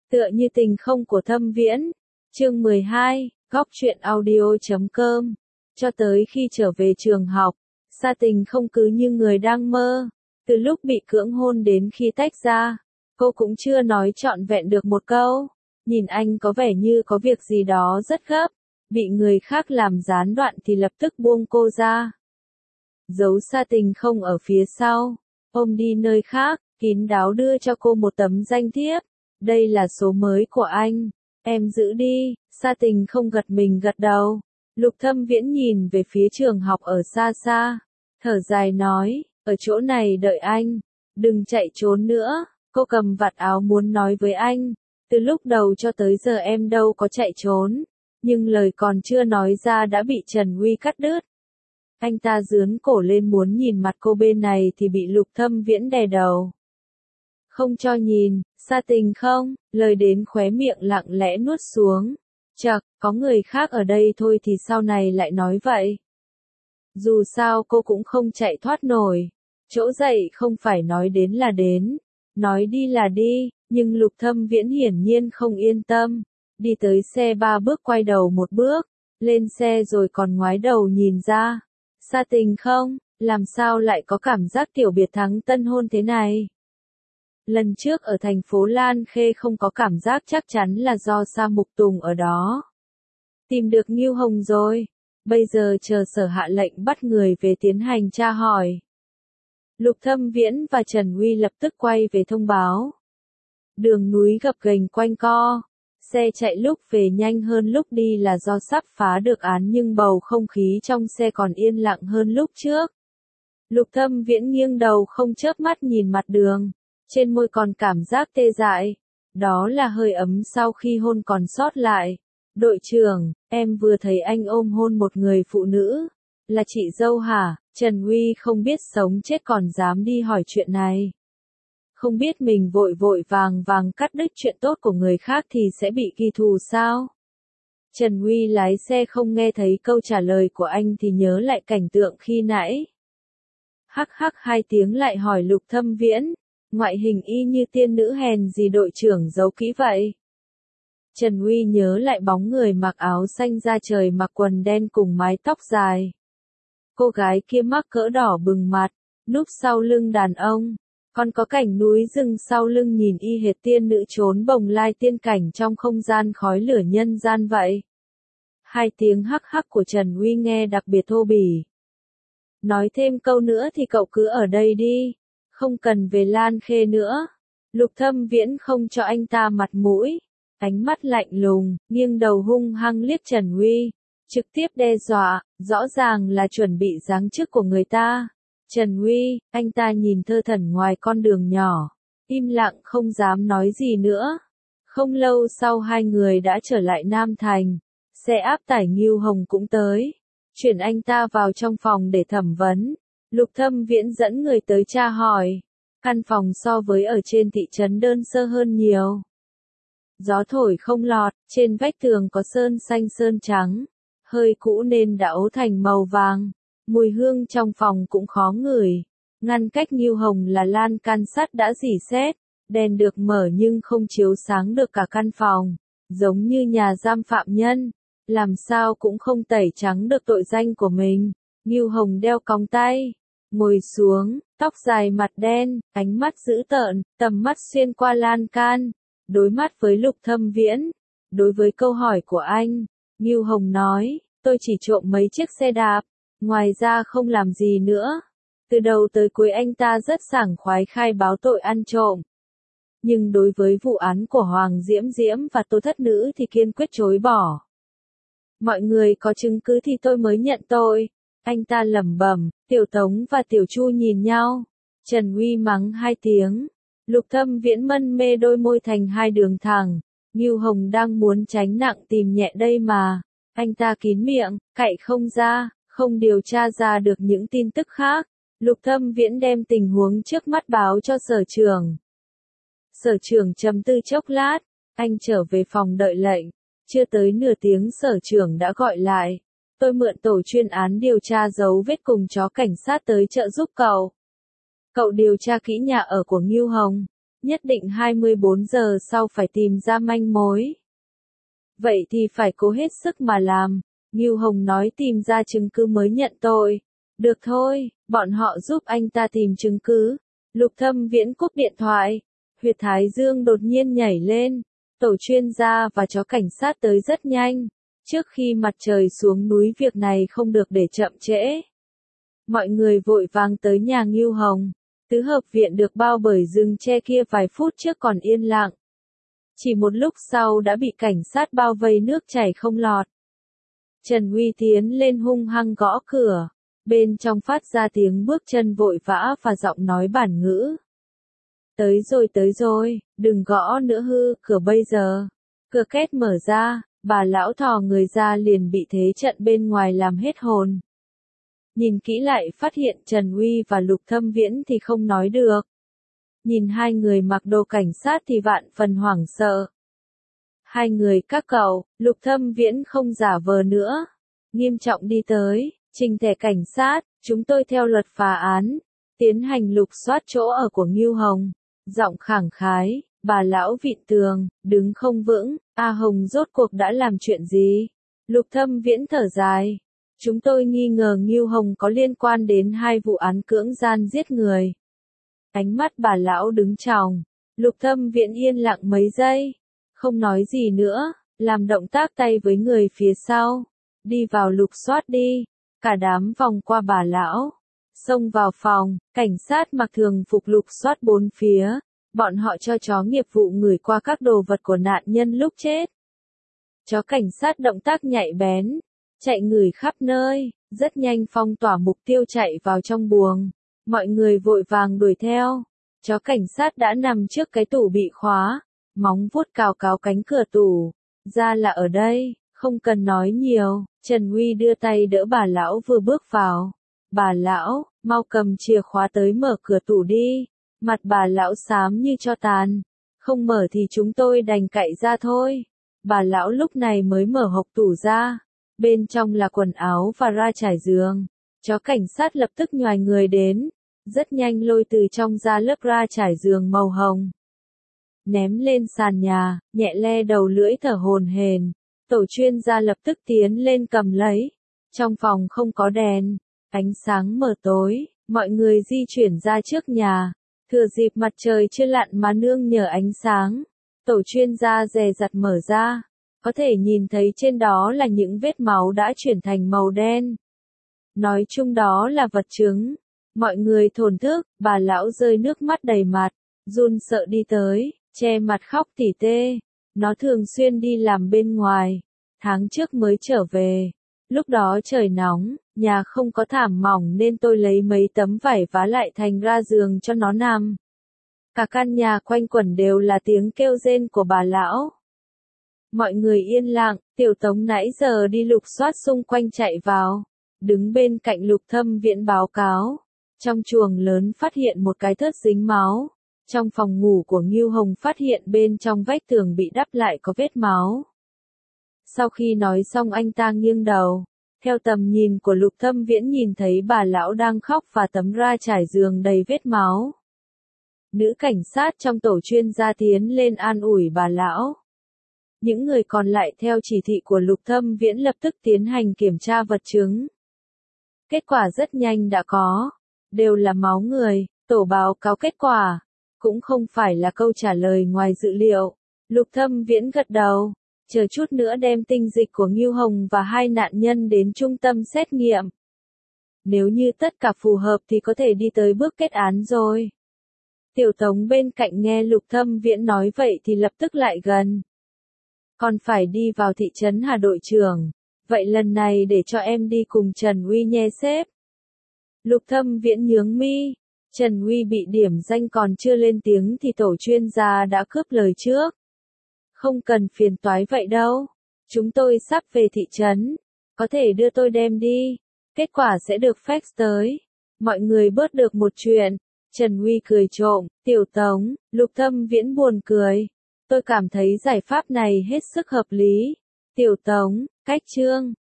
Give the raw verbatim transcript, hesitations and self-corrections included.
Tựa như tình không của Thâm Viễn. Chương mười hai, góc truyện audio chấm com. Cho tới khi trở về trường học, Sa Tình không cứ như người đang mơ. Từ lúc bị cưỡng hôn đến khi tách ra, cô cũng chưa nói trọn vẹn được một câu. Nhìn anh có vẻ như có việc gì đó rất gấp, bị người khác làm gián đoạn thì lập tức buông cô ra. Giấu Sa Tình không ở phía sau, ôm đi nơi khác, kín đáo đưa cho cô một tấm danh thiếp. Đây là số mới của anh, em giữ đi. Sa Tình không gật mình gật đầu. Lục Thâm Viễn nhìn về phía trường học ở xa xa, thở dài nói, ở chỗ này đợi anh, đừng chạy trốn nữa. Cô cầm vạt áo muốn nói với anh, từ lúc đầu cho tới giờ em đâu có chạy trốn, nhưng lời còn chưa nói ra đã bị Trần Huy cắt đứt. Anh ta giương cổ lên muốn nhìn mặt cô bên này thì bị Lục Thâm Viễn đè đầu. Không cho nhìn. Sa Tình không, lời đến khóe miệng lặng lẽ nuốt xuống. Chậc, có người khác ở đây thôi thì sau này lại nói vậy. Dù sao cô cũng không chạy thoát nổi. Chỗ dậy không phải nói đến là đến, nói đi là đi, nhưng Lục Thâm Viễn hiển nhiên không yên tâm. Đi tới xe ba bước quay đầu một bước, lên xe rồi còn ngoái đầu nhìn ra. Sa Tình không, làm sao lại có cảm giác tiểu biệt thắng tân hôn thế này? Lần trước ở thành phố Lan Khê không có cảm giác chắc chắn là do Sa Mục Tùng ở đó. Tìm được Ngưu Hồng rồi, bây giờ chờ sở hạ lệnh bắt người về tiến hành tra hỏi. Lục Thâm Viễn và Trần Huy lập tức quay về thông báo. Đường núi gập ghềnh quanh co, xe chạy lúc về nhanh hơn lúc đi là do sắp phá được án nhưng bầu không khí trong xe còn yên lặng hơn lúc trước. Lục Thâm Viễn nghiêng đầu không chớp mắt nhìn mặt đường. Trên môi còn cảm giác tê dại, đó là hơi ấm sau khi hôn còn sót lại. Đội trưởng, em vừa thấy anh ôm hôn một người phụ nữ, là chị dâu hả? Trần Huy không biết sống chết còn dám đi hỏi chuyện này. Không biết mình vội vội vàng vàng cắt đứt chuyện tốt của người khác thì sẽ bị ghi thù sao? Trần Huy lái xe không nghe thấy câu trả lời của anh thì nhớ lại cảnh tượng khi nãy. Hắc hắc hai tiếng lại hỏi Lục Thâm Viễn. Ngoại hình y như tiên nữ hèn gì đội trưởng giấu kỹ vậy? Trần Huy nhớ lại bóng người mặc áo xanh da trời mặc quần đen cùng mái tóc dài. Cô gái kia mắc cỡ đỏ bừng mặt, núp sau lưng đàn ông. Còn có cảnh núi rừng sau lưng nhìn y hệt tiên nữ trốn bồng lai tiên cảnh trong không gian khói lửa nhân gian vậy. Hai tiếng hắc hắc của Trần Huy nghe đặc biệt thô bỉ. Nói thêm câu nữa thì cậu cứ ở đây đi. Không cần về Lan Khê nữa. Lục Thâm Viễn không cho anh ta mặt mũi. Ánh mắt lạnh lùng, nghiêng đầu hung hăng liếc Trần Huy. Trực tiếp đe dọa, rõ ràng là chuẩn bị giáng chức của người ta. Trần Huy, anh ta nhìn thơ thẩn ngoài con đường nhỏ. Im lặng không dám nói gì nữa. Không lâu sau hai người đã trở lại Nam Thành. Xe áp tải Ngưu Hồng cũng tới. Chuyển anh ta vào trong phòng để thẩm vấn. Lục Thâm Viễn dẫn người tới tra hỏi. Căn phòng so với ở trên thị trấn đơn sơ hơn nhiều. Gió thổi không lọt, trên vách tường có sơn xanh sơn trắng. Hơi cũ nên đã ố thành màu vàng. Mùi hương trong phòng cũng khó ngửi. Ngăn cách Ngưu Hồng là lan can sắt đã rỉ sét. Đèn được mở nhưng không chiếu sáng được cả căn phòng. Giống như nhà giam phạm nhân. Làm sao cũng không tẩy trắng được tội danh của mình. Ngưu Hồng đeo còng tay. Ngồi xuống, tóc dài mặt đen, ánh mắt dữ tợn, tầm mắt xuyên qua lan can, đối mắt với Lục Thâm Viễn. Đối với câu hỏi của anh, Ngưu Hồng nói, tôi chỉ trộm mấy chiếc xe đạp, ngoài ra không làm gì nữa. Từ đầu tới cuối anh ta rất sảng khoái khai báo tội ăn trộm. Nhưng đối với vụ án của Hoàng Diễm Diễm và Tô Thất Nữ thì kiên quyết chối bỏ. Mọi người có chứng cứ thì tôi mới nhận tội. Anh ta lẩm bẩm. Tiểu Tống và Tiểu Chu nhìn nhau. Trần Huy mắng hai tiếng. Lục Thâm Viễn mân mê đôi môi thành hai đường thẳng. Ngưu Hồng đang muốn tránh nặng tìm nhẹ đây mà. Anh ta kín miệng, cậy không ra, không điều tra ra được những tin tức khác. Lục Thâm Viễn đem tình huống trước mắt báo cho sở trưởng. Sở trưởng trầm tư chốc lát. Anh trở về phòng đợi lệnh. Chưa tới nửa tiếng sở trưởng đã gọi lại. Tôi mượn tổ chuyên án điều tra dấu vết cùng chó cảnh sát tới trợ giúp cậu. Cậu điều tra kỹ nhà ở của Ngưu Hồng. nhất định hai mươi bốn giờ sau phải tìm ra manh mối. Vậy thì phải cố hết sức mà làm. Ngưu Hồng nói tìm ra chứng cứ mới nhận tội. Được thôi, bọn họ giúp anh ta tìm chứng cứ. Lục Thâm Viễn cúp điện thoại. Huyệt thái dương đột nhiên nhảy lên. Tổ chuyên gia và chó cảnh sát tới rất nhanh. Trước khi mặt trời xuống núi việc này không được để chậm trễ. Mọi người vội vàng tới nhà Ngưu Hồng. Tứ hợp viện được bao bởi rừng tre kia vài phút trước còn yên lặng. Chỉ một lúc sau đã bị cảnh sát bao vây nước chảy không lọt. Trần Uy tiến lên hung hăng gõ cửa. Bên trong phát ra tiếng bước chân vội vã và giọng nói bản ngữ. Tới rồi tới rồi, đừng gõ nữa hư, cửa bây giờ. Cửa két mở ra, bà lão thò người ra liền bị thế trận bên ngoài làm hết hồn. Nhìn kỹ lại phát hiện Trần Uy và Lục Thâm Viễn thì không nói được. Nhìn hai người mặc đồ cảnh sát thì vạn phần hoảng sợ. Hai người các cậu, Lục Thâm Viễn không giả vờ nữa. Nghiêm trọng đi tới, trình thẻ cảnh sát, chúng tôi theo luật phá án. Tiến hành lục soát chỗ ở của Ngưu Hồng. Giọng khẳng khái, bà lão vịn tường, đứng không vững. A Hồng rốt cuộc đã làm chuyện gì? Lục Thâm Viễn thở dài. Chúng tôi nghi ngờ Ngưu Hồng có liên quan đến hai vụ án cưỡng gian giết người. Ánh mắt bà lão đứng tròng. Lục Thâm Viễn yên lặng mấy giây. Không nói gì nữa, làm động tác tay với người phía sau. Đi vào lục soát đi. Cả đám vòng qua bà lão. Xông vào phòng, cảnh sát mặc thường phục lục soát bốn phía. Bọn họ cho chó nghiệp vụ ngửi qua các đồ vật của nạn nhân lúc chết. Chó cảnh sát động tác nhạy bén. Chạy ngửi khắp nơi, rất nhanh phong tỏa mục tiêu chạy vào trong buồng. Mọi người vội vàng đuổi theo. Chó cảnh sát đã nằm trước cái tủ bị khóa. Móng vuốt cào cào cánh cửa tủ. Ra là ở đây, không cần nói nhiều. Trần Uy đưa tay đỡ bà lão vừa bước vào. Bà lão, mau cầm chìa khóa tới mở cửa tủ đi. Mặt bà lão xám như tro tàn. Không mở thì chúng tôi đành cậy ra thôi. Bà lão lúc này mới mở hộc tủ ra. Bên trong là quần áo và ra trải giường. Chó cảnh sát lập tức nhoài người đến. Rất nhanh lôi từ trong ra lớp ra trải giường màu hồng. Ném lên sàn nhà, nhẹ le đầu lưỡi thở hổn hển. Tổ chuyên gia lập tức tiến lên cầm lấy. Trong phòng không có đèn. Ánh sáng mờ tối, mọi người di chuyển ra trước nhà. Thừa dịp mặt trời chưa lặn mà nương nhờ ánh sáng. Tổ chuyên gia dè dặt mở ra. Có thể nhìn thấy trên đó là những vết máu đã chuyển thành màu đen. Nói chung đó là vật chứng. Mọi người thổn thức, bà lão rơi nước mắt đầy mặt, run sợ đi tới, che mặt khóc tỉ tê. Nó thường xuyên đi làm bên ngoài, tháng trước mới trở về. Lúc đó trời nóng, nhà không có thảm mỏng nên tôi lấy mấy tấm vải vá lại thành ra giường cho nó nằm. Cả căn nhà quanh quẩn đều là tiếng kêu rên của bà lão. Mọi người yên lặng, Tiểu Tống nãy giờ đi lục soát xung quanh chạy vào. Đứng bên cạnh Lục Thâm Viễn báo cáo. Trong chuồng lớn phát hiện một cái thớt dính máu. Trong phòng ngủ của Ngưu Hồng phát hiện bên trong vách tường bị đắp lại có vết máu. Sau khi nói xong anh ta nghiêng đầu. Theo tầm nhìn của Lục Thâm Viễn nhìn thấy bà lão đang khóc và tấm ra trải giường đầy vết máu. Nữ cảnh sát trong tổ chuyên gia tiến lên an ủi bà lão. Những người còn lại theo chỉ thị của Lục Thâm Viễn lập tức tiến hành kiểm tra vật chứng. Kết quả rất nhanh đã có. Đều là máu người, tổ báo cáo kết quả. Cũng không phải là câu trả lời ngoài dự liệu. Lục Thâm Viễn gật đầu. Chờ chút nữa đem tinh dịch của Ngưu Hồng và hai nạn nhân đến trung tâm xét nghiệm. Nếu như tất cả phù hợp thì có thể đi tới bước kết án rồi. Tiểu Tống bên cạnh nghe Lục Thâm Viễn nói vậy thì lập tức lại gần. Còn phải đi vào thị trấn Hà đội trưởng. Vậy lần này để cho em đi cùng Trần Uy nhé sếp. Lục Thâm Viễn nhướng mi. Trần Uy bị điểm danh còn chưa lên tiếng thì tổ chuyên gia đã cướp lời trước. Không cần phiền toái vậy đâu. Chúng tôi sắp về thị trấn. Có thể đưa tôi đem đi. Kết quả sẽ được fax tới. Mọi người bớt được một chuyện. Trần Uy cười trộm. Tiểu Tống, Lục Thâm Viễn buồn cười. Tôi cảm thấy giải pháp này hết sức hợp lý. Tiểu Tống, cách chương.